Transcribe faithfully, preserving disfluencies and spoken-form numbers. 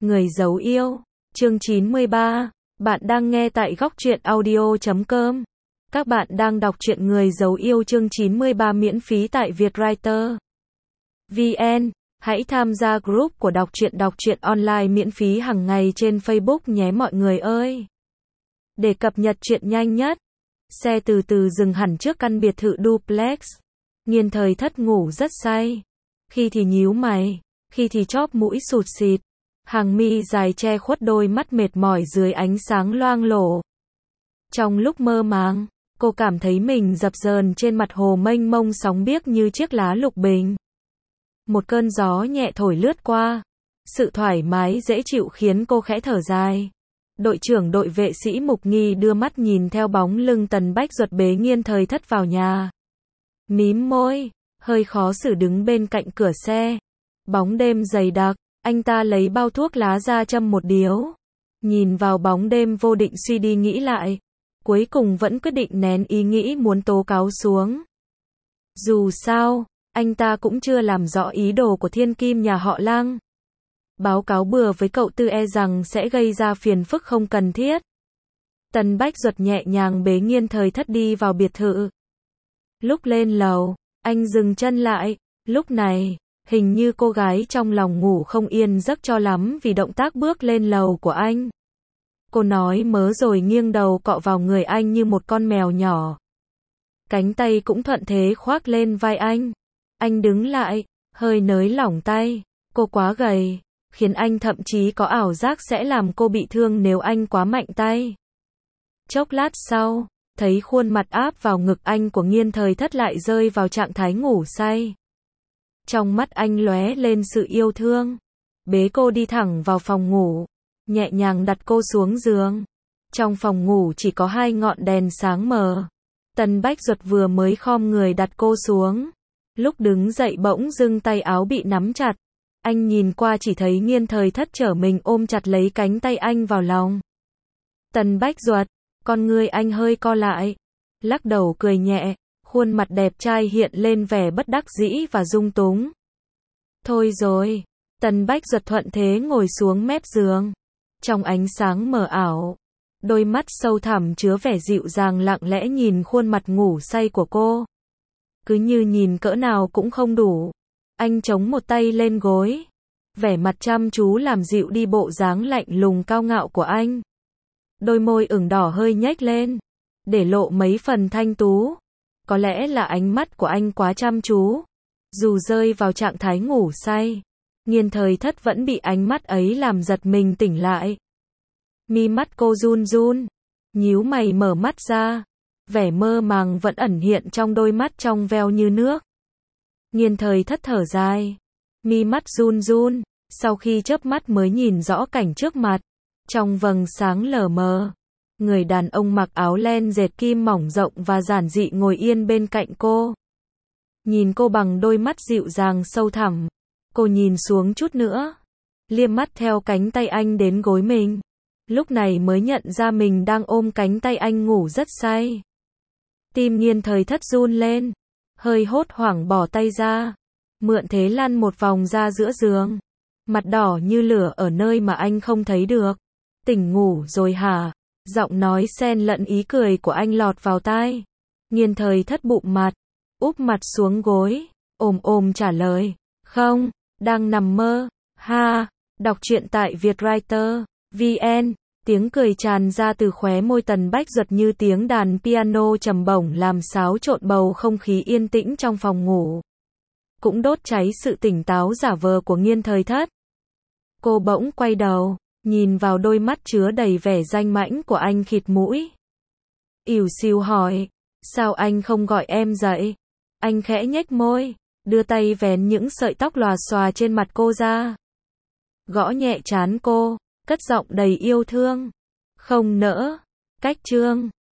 Người giấu yêu, chương chín mươi ba. Bạn đang nghe tại góc truyện audio chấm com. Các bạn đang đọc truyện Người giấu yêu chương chín mươi ba miễn phí tại Vietwriter chấm vn. Hãy tham gia group của đọc truyện đọc truyện online miễn phí hàng ngày trên Facebook nhé mọi người ơi. Để cập nhật truyện nhanh nhất. Xe từ từ dừng hẳn trước căn biệt thự duplex. Nghiên Thời Thất ngủ rất say. Khi thì nhíu mày, khi thì chóp mũi sụt sịt. Hàng mi dài che khuất đôi mắt mệt mỏi dưới ánh sáng loang lổ. Trong lúc mơ màng, cô cảm thấy mình dập dờn trên mặt hồ mênh mông sóng biếc như chiếc lá lục bình. Một cơn gió nhẹ thổi lướt qua. Sự thoải mái dễ chịu khiến cô khẽ thở dài. Đội trưởng đội vệ sĩ Mục Nghi đưa mắt nhìn theo bóng lưng Tần Bách Duật bế Nghiên Thời Thất vào nhà. Mím môi, hơi khó xử đứng bên cạnh cửa xe. Bóng đêm dày đặc, anh ta lấy bao thuốc lá ra châm một điếu. Nhìn vào bóng đêm vô định suy đi nghĩ lại. Cuối cùng vẫn quyết định nén ý nghĩ muốn tố cáo xuống. Dù sao, anh ta cũng chưa làm rõ ý đồ của thiên kim nhà họ Lăng. Báo cáo bừa với cậu Tư e rằng sẽ gây ra phiền phức không cần thiết. Tần Bách Duật nhẹ nhàng bế Nghiên Thời Thất đi vào biệt thự. Lúc lên lầu, anh dừng chân lại. Lúc này, hình như cô gái trong lòng ngủ không yên giấc cho lắm vì động tác bước lên lầu của anh. Cô nói mớ rồi nghiêng đầu cọ vào người anh như một con mèo nhỏ. Cánh tay cũng thuận thế khoác lên vai anh. Anh đứng lại, hơi nới lỏng tay. Cô quá gầy, khiến anh thậm chí có ảo giác sẽ làm cô bị thương nếu anh quá mạnh tay. Chốc lát sau, thấy khuôn mặt áp vào ngực anh của Nghiên Thời Thất lại rơi vào trạng thái ngủ say. Trong mắt anh lóe lên sự yêu thương. Bế cô đi thẳng vào phòng ngủ, nhẹ nhàng đặt cô xuống giường. Trong phòng ngủ chỉ có hai ngọn đèn sáng mờ. Tần Bách Duật vừa mới khom người đặt cô xuống. Lúc đứng dậy bỗng dưng tay áo bị nắm chặt. Anh nhìn qua chỉ thấy Nghiên Thời Thất trở mình ôm chặt lấy cánh tay anh vào lòng. Tần Bách Duật, con người anh hơi co lại. Lắc đầu cười nhẹ, khuôn mặt đẹp trai hiện lên vẻ bất đắc dĩ và dung túng. Thôi rồi, Tần Bách Duật thuận thế ngồi xuống mép giường. Trong ánh sáng mờ ảo, đôi mắt sâu thẳm chứa vẻ dịu dàng lặng lẽ nhìn khuôn mặt ngủ say của cô. Cứ như nhìn cỡ nào cũng không đủ. Anh chống một tay lên gối. Vẻ mặt chăm chú làm dịu đi bộ dáng lạnh lùng cao ngạo của anh. Đôi môi ửng đỏ hơi nhếch lên, để lộ mấy phần thanh tú. Có lẽ là ánh mắt của anh quá chăm chú. Dù rơi vào trạng thái ngủ say, Nghiên Thời Thất vẫn bị ánh mắt ấy làm giật mình tỉnh lại. Mi mắt cô run run, nhíu mày mở mắt ra. Vẻ mơ màng vẫn ẩn hiện trong đôi mắt trong veo như nước. Nghiên Thời Thất thở dài, mi mắt run run, sau khi chớp mắt mới nhìn rõ cảnh trước mặt. Trong vầng sáng lờ mờ, người đàn ông mặc áo len dệt kim mỏng rộng và giản dị ngồi yên bên cạnh cô. Nhìn cô bằng đôi mắt dịu dàng sâu thẳm, cô nhìn xuống chút nữa, liếc mắt theo cánh tay anh đến gối mình. Lúc này mới nhận ra mình đang ôm cánh tay anh ngủ rất say. Tim Nghiên Thời Thất run lên, hơi hốt hoảng bỏ tay ra, mượn thế lăn một vòng ra giữa giường. Mặt đỏ như lửa ở nơi mà anh không thấy được. Tỉnh ngủ rồi hả? Giọng nói xen lẫn ý cười của anh lọt vào tai. Nghiên Thời Thất bụng mặt, úp mặt xuống gối, ồm ồm trả lời. Không, đang nằm mơ. Ha, đọc truyện tại Vietwriter chấm vn. Tiếng cười tràn ra từ khóe môi Tần Bách Duật như tiếng đàn piano trầm bổng làm xáo trộn bầu không khí yên tĩnh trong phòng ngủ. Cũng đốt cháy sự tỉnh táo giả vờ của Nghiên Thời Thất. Cô bỗng quay đầu, nhìn vào đôi mắt chứa đầy vẻ danh mãnh của anh khịt mũi. Ỉu xìu hỏi, sao anh không gọi em dậy? Anh khẽ nhếch môi, đưa tay vén những sợi tóc lòa xòa trên mặt cô ra. Gõ nhẹ trán cô, cất giọng đầy yêu thương. Không nỡ. Cách chương